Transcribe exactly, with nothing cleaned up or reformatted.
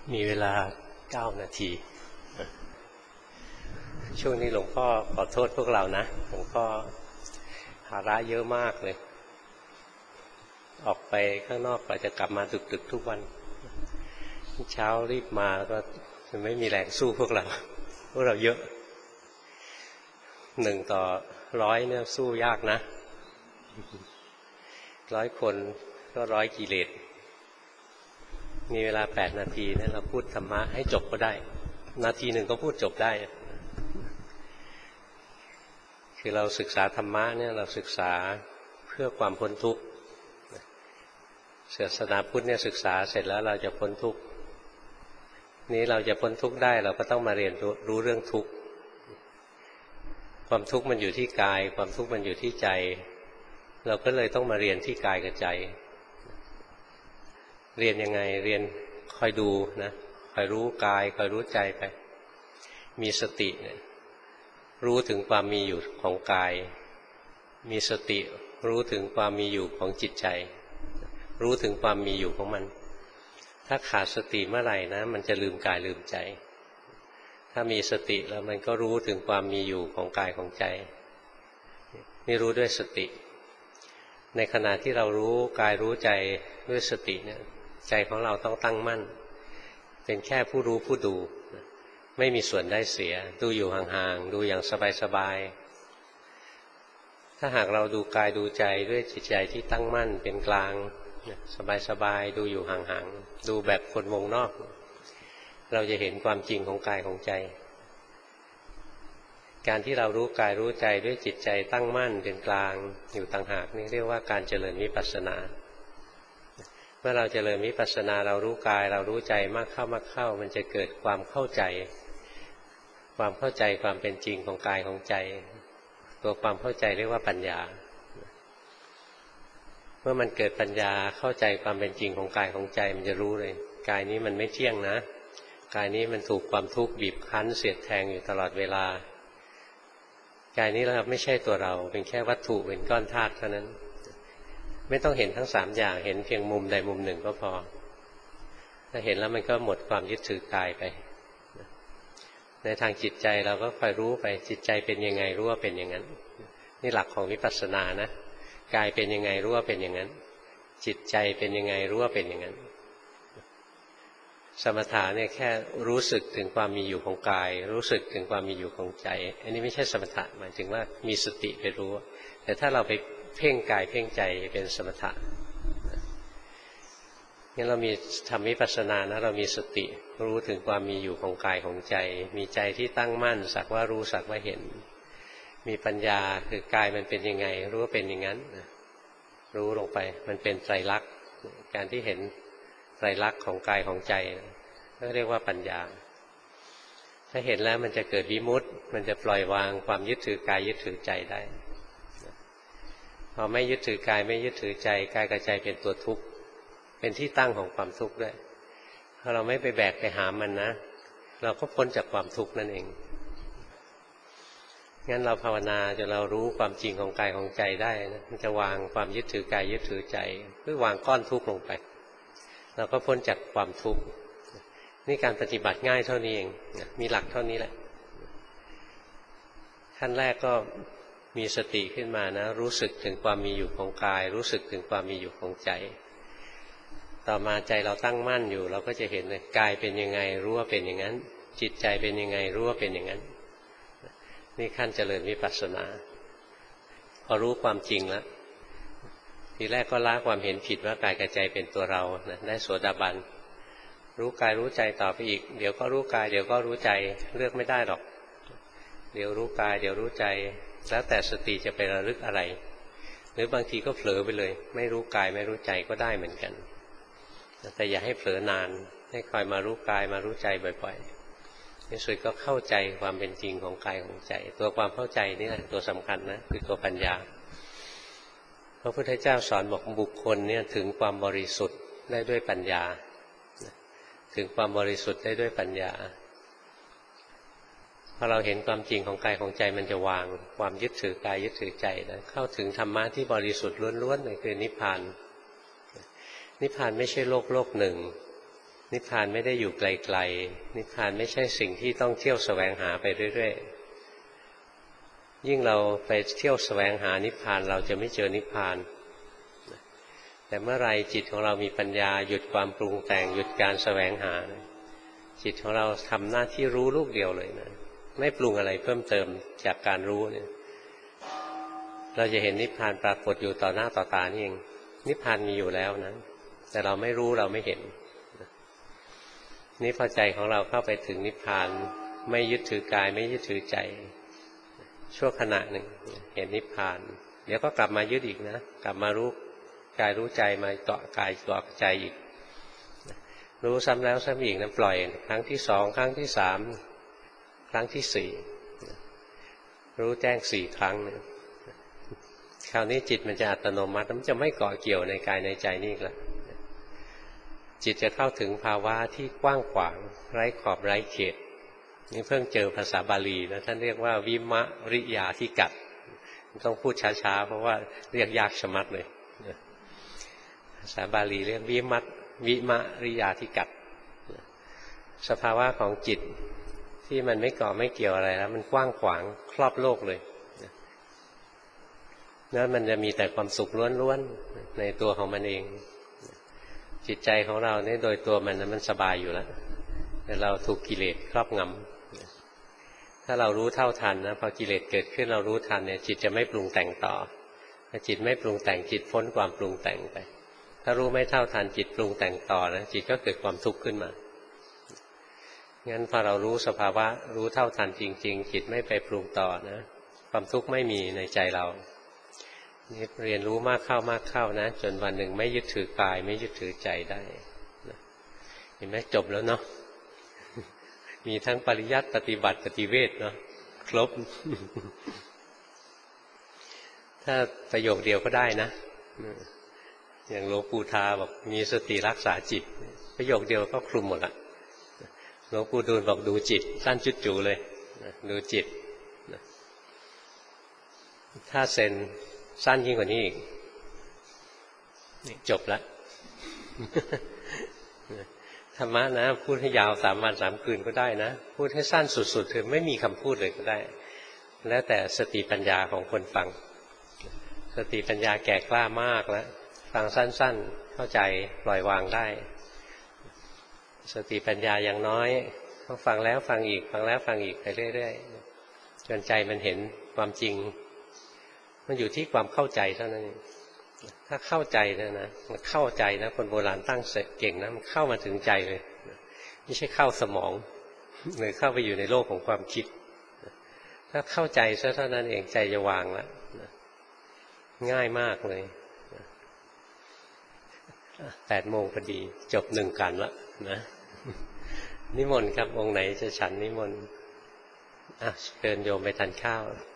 มีเวลาเก้านาทีช่วงนี้หลวงพ่อขอโทษพวกเรานะหลวงพ่อภาระเยอะมากเลยออกไปข้างนอกกว่าจะกลับมาดึกๆทุกวันเช้ารีบมาก็ไม่มีแรงสู้พวกเราพวกเราเยอะหนึ่งต่อร้อยเนี่ยสู้ยากนะร้อยคนก็ร้อยกิเลสมีเวลาแปดนาทีนะเราพูดธรรมะให้จบก็ได้นาทีหนึ่งก็พูดจบได้คือเราศึกษาธรรมะเนี่ยเราศึกษาเพื่อความพ้นทุกข์ศาสนาพุทธเนี่ยศึกษาเสร็จแล้วเราจะพ้นทุกข์นี้เราจะพ้นทุกข์ได้เราก็ต้องมาเรียนรู้รู้เรื่องทุกข์ความทุกข์มันอยู่ที่กายความทุกข์มันอยู่ที่ใจเราก็เลยต้องมาเรียนที่กายกับใจเรียนยังไงเรียนคอยดูนะคอยรู้กายคอยรู้ใจไปมีสติเนี่ยรู้ถึงความมีอยู่ของกายมีสติรู้ถึงความมีอยู่ของจิตใจรู้ถึงความมีอยู่ของมันถ้าขาดสติเมื่อไหร่นะมันจะลืมกายลืมใจถ้ามีสติแล้วมันก็รู้ถึงความมีอยู่ของกายของใจนี่รู้ด้วยสติในขณะที่เรารู้กายรู้ใจด้วยสติเนี่ยใจของเราต้องตั้งมั่นเป็นแค่ผู้รู้ผู้ดูไม่มีส่วนได้เสียดูอยู่ห่างๆดูอย่างสบายๆถ้าหากเราดูกายดูใจด้วยจิตใจที่ตั้งมั่นเป็นกลางสบายๆดูอยู่ห่างๆดูแบบคนวงนอกเราจะเห็นความจริงของกายของใจการที่เรารู้กายรู้ใจด้วยจิตใจตั้งมั่นเป็นกลางอยู่ต่างหากนี่เรียกว่าการเจริญวิปัสสนาเมื่อเราเจริญวิปัสสนาเรารู้กายเรารู้ใจมากเข้ามากเข้ามันจะเกิดความเข้าใจความเข้าใจความเป็นจริงของกายของใจตัวความเข้าใจเรียกว่าปัญญาเมื่อมันเกิดปัญญาเข้าใจความเป็นจริงของกายของใจมันจะรู้เลยกายนี้มันไม่เที่ยงนะกายนี้มันถูกความทุกข์บีบคั้นเสียดแทงอยู่ตลอดเวลากายนี้เราไม่ใช่ตัวเราเป็นแค่วัตถุเป็นก้อนธาตุเท่านั้นไม่ต้องเห็นทั้งสามอย่างเห็นเพียงมุมใดมุมหนึ่งก็พอถ้าเห็นแล้วมันก็หมดความยึดถือกายไปในทางจิตใจเราก็คอยรู้ไปจิตใจเป็นยังไงรู้ว่าเป็นอย่างนั้นนี่หลักของวิปัสสนานะกายเป็นยังไงรู้ว่าเป็นอย่างนั้นจิตใจเป็นยังไงรู้ว่าเป็นอย่างนั้นสมถะเนี่ยแค่รู้สึกถึงความมีอยู่ของกายรู้สึกถึงความมีอยู่ของใจอันนี้ไม่ใช่สมถะหมายถึงว่ามีสติไปรู้แต่ถ้าเราไปเพ่งกายเพ่งใจเป็นสมถะงั้นเรามีทำวิปัสสนานะเรามีสติรู้ถึงความมีอยู่ของกายของใจมีใจที่ตั้งมั่นสักว่ารู้สักว่าเห็นมีปัญญาคือกายมันเป็นยังไงรู้ว่าเป็นอย่างนั้นรู้ลงไปมันเป็นไตรลักษณ์การที่เห็นไตรลักษณ์ของกายของใจก็เรียกว่าปัญญาถ้าเห็นแล้วมันจะเกิดวิมุตติมันจะปล่อยวางความยึดถือกายยึดถือใจได้พอไม่ยึดถือกายไม่ยึดถือใจกายกับใจเป็นตัวทุกข์เป็นที่ตั้งของความทุกข์ด้วยถ้าเราไม่ไปแบกไปหามันนะเราก็พ้นจากความทุกข์นั่นเองงั้นเราภาวนาจนเรารู้ความจริงของกายของใจได้นะมันจะวางความยึดถือกายยึดถือใจเพื่อวางก้อนทุกข์ลงไปเราก็พ้นจากความทุกข์นี่การปฏิบัติง่ายเท่านี้เองมีหลักเท่านี้แหละขั้นแรกก็มีสติขึ้นมานะรู้สึกถึงความมีอยู่ของกายรู้สึกถึงความมีอยู่ของใจต่อมาใจเราตั้งมั่นอยู่เราก็จะเห็นเลยกายเป็นยังไงรู้ว่าเป็นอย่างนั้นจิตใจเป็นยังไงรู้ว่าเป็นอย่างนั้นนี่ขั้นเจริญวิปัสสนาพอรู้ความจริงแล้วทีแรกก็ละความเห็นผิดว่ากายกับใจเป็นตัวเรานะได้โสดาบันรู้กายรู้ใจต่อไปอีกเดี๋ยวก็รู้กายเดี๋ยวก็รู้ใจเลือกไม่ได้หรอกเดี๋ยวรู้กายเดี๋ยวรู้ใจแล้วแต่สติจะไประลึกอะไรหรือบางทีก็เผลอไปเลยไม่รู้กายไม่รู้ใจก็ได้เหมือนกันแต่อย่าให้เผลอนานให้คอยมารู้กายมารู้ใจบ่อยๆในสุดก็เข้าใจความเป็นจริงของกายของใจตัวความเข้าใจนี่แหละตัวสำคัญนะคือตัวปัญญาพระพุทธเจ้าสอนบอกบุคคลเนี่ยถึงความบริสุทธิ์ได้ด้วยปัญญาถึงความบริสุทธิ์ได้ด้วยปัญญาพอเราเห็นความจริงของกายของใจมันจะวางความยึดถือกายยึดถือใจนะเข้าถึงธรรมะที่บริสุทธิ์ล้วนๆเลยคือนิพพานนิพพานไม่ใช่โลกโลกหนึ่งนิพพานไม่ได้อยู่ไกลๆนิพพานไม่ใช่สิ่งที่ต้องเที่ยวแสวงหาไปเรื่อยๆยิ่งเราไปเที่ยวแสวงหานิพพานเราจะไม่เจอนิพพานแต่เมื่อไรจิตของเรามีปัญญาหยุดความปรุงแต่งหยุดการแสวงหาจิตของเราทำหน้าที่รู้ลูกเดียวเลยนะไม่ปรุงอะไรเพิ่มเติมจากการรู้เนี่ยเราจะเห็นนิพพานปรากฏอยู่ต่อหน้าต่อตานี่เองนิพพานมีอยู่แล้วนะแต่เราไม่รู้เราไม่เห็นนี่พอใจของเราเข้าไปถึงนิพพานไม่ยึดถือกายไม่ยึดถือใจชั่วขณะหนึ่งเห็นนิพพานเดี๋ยวก็กลับมายึดอีกนะกลับมารู้กายรู้ใจมาเกาะกายเกาะใจอีกรู้ซ้ำแล้วซ้ำอีกนะปล่อยครั้งที่สองครั้งที่สามครั้งที่สี่รู้แจ้งสี่ครั้งเนี่ยคราวนี้จิตมันจะอัตโนมัติมันจะไม่เกาะเกี่ยวในกายในใจนี่อีกแล้วจิตจะเข้าถึงภาวะที่กว้างขวางไร้ขอบไร้เขตนี่เพิ่งเจอภาษาบาลีนะท่านเรียกว่าวิมริยาธิกัดต้องพูดช้าๆเพราะว่าเรียกยากชะมัดเลยภาษาบาลีเรียกวิมัตวิมริยาธิกัดสภาวะของจิตที่มันไม่เกาะไม่เกี่ยวอะไรแล้วมันกว้างขวางครอบโลกเลยแล้วมันจะมีแต่ความสุขล้วนๆในตัวของมันเองจิตใจของเราเนี่ยโดยตัวมันนั้นมันสบายอยู่แล้วแต่เราถูกกิเลสครอบงำถ้าเรารู้เท่าทันนะพอกิเลสเกิดขึ้นเรารู้ทันเนี่ยจิตจะไม่ปรุงแต่งต่อถ้าจิตไม่ปรุงแต่งจิตพ้นความปรุงแต่งไปถ้ารู้ไม่เท่าทันจิตปรุงแต่งต่อนะจิตก็เกิดความทุกข์ขึ้นมางั้นพอเรารู้สภาวะรู้เท่าทันจริงๆจิตไม่ไปปรุงต่อนะความทุกข์ไม่มีในใจเรานี่เรียนรู้มากเข้ามากเข้านะจนวันหนึ่งไม่ยึดถือกายไม่ยึดถือใจได้นะเห็นไหมจบแล้วเนาะมีทั้งปริยัติปฏิบัติปฏิเวทเนาะครบ ถ้าประโยคเดียวก็ได้นะอย่างหลวงปู่ทาบอกมีสติรักษาจิตประโยคเดียวก็คลุมหมดละหลวงปู่ดูลบอกดูจิตสั้นจุดจูเลยดูจิตถ้าเซนสั้นยิ่งกว่านี้อีกจบละธรรมะนะพูดให้ยาวสามวันสามคืนก็ได้นะพูดให้สั้นสุดๆคือไม่มีคำพูดเลยก็ได้แล้วแต่สติปัญญาของคนฟังสติปัญญาแก่กล้ามากแล้วฟังสั้นๆเข้าใจปล่อยวางได้สติปัญญาอย่างน้อยเขาฟังแล้วฟังอีกฟังแล้วฟังอีกไปเรื่อยๆจนใจมันเห็นความจริงมันอยู่ที่ความเข้าใจเท่านั้นเองถ้าเข้าใจนะนะมันเข้าใจนะคนโบราณตั้งเก่งนะมันเข้ามาถึงใจเลยไม่ใช่เข้าสมองหรือเข้าไปอยู่ในโลกของความคิดถ้าเข้าใจซะเท่านั้นเองใจจะวางแล้วง่ายมากเลยแปดโมงพอดีจบหนึ่งกันละนะนิมนต์ครับองค์ไหนจะฉันนิมนต์อ่ะเชิญโยมไปทานข้าว